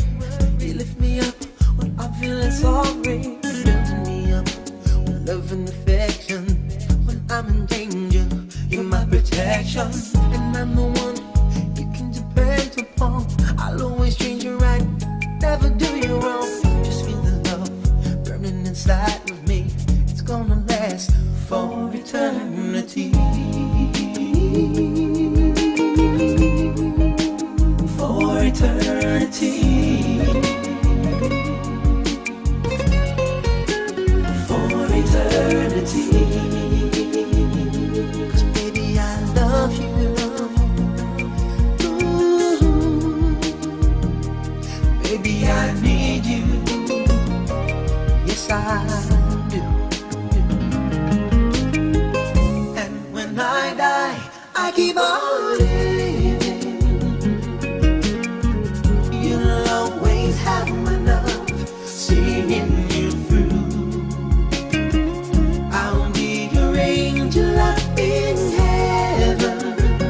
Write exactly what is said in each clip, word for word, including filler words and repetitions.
You lift me up when I'm feeling sorry. Building me up with love and affection. When I'm in danger, you're my protection. And I'm the one you can depend upon. I'll always treat you right, never do you wrong. Just feel the love burning inside of me. It's gonna last for eternity. For eternity. For eternity. 'Cause baby, I love you. Ooh. Baby, I need you. Yes, I do. And when I die, I keep on living. You'll always have my love, seeing you through. I'll be your angel up in heaven.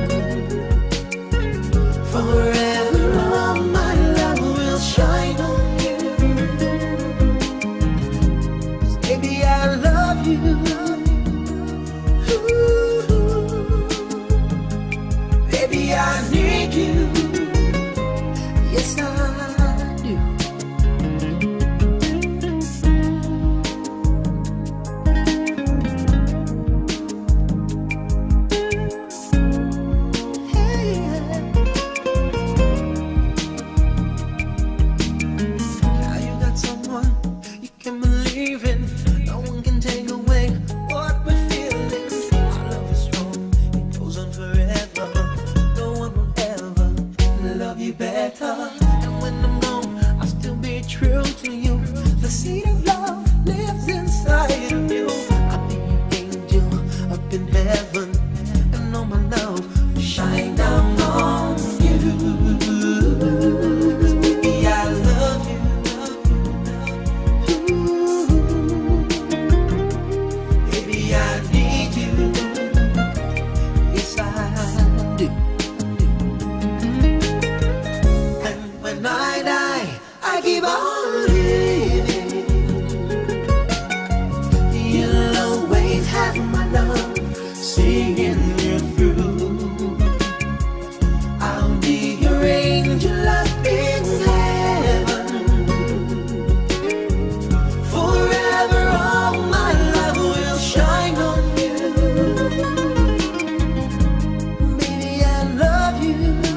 Forever all my love will shine on you. 'Cause baby, I love you. Baby, I need you. Yes, I do. Hey, now you got someone you can believe in. No one can take away what we're feeling. Our love is strong, it goes on forever. No one will ever love you better. And when I'm gone, I'll still be true to you. The seed of love lives inside of you. I'll be your angel up in heaven, and all my love will shine down on you. 'Cause baby, I love you. Ooh. Baby, I need you. Yes, I do. And when I die, I keep on living. You'll always have my love, seeing you through. I'll be your angel up in heaven. Forever all my love will shine on you. Baby, I love you.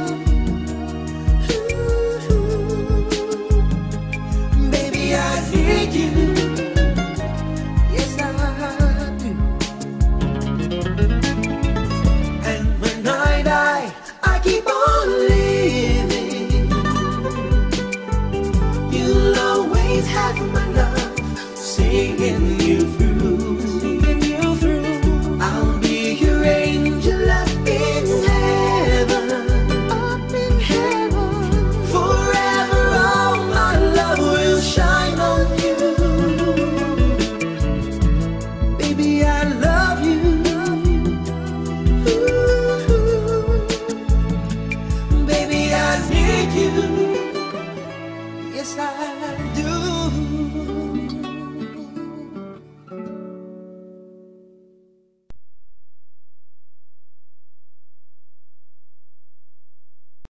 Baby, I need you. Yes, I do. And when I die, I keep on living. You'll always have my love, seeing you through. Seeing you through. I'll be your angel up in heaven. Up in heaven. Forever all my love will shine on you. Baby, I love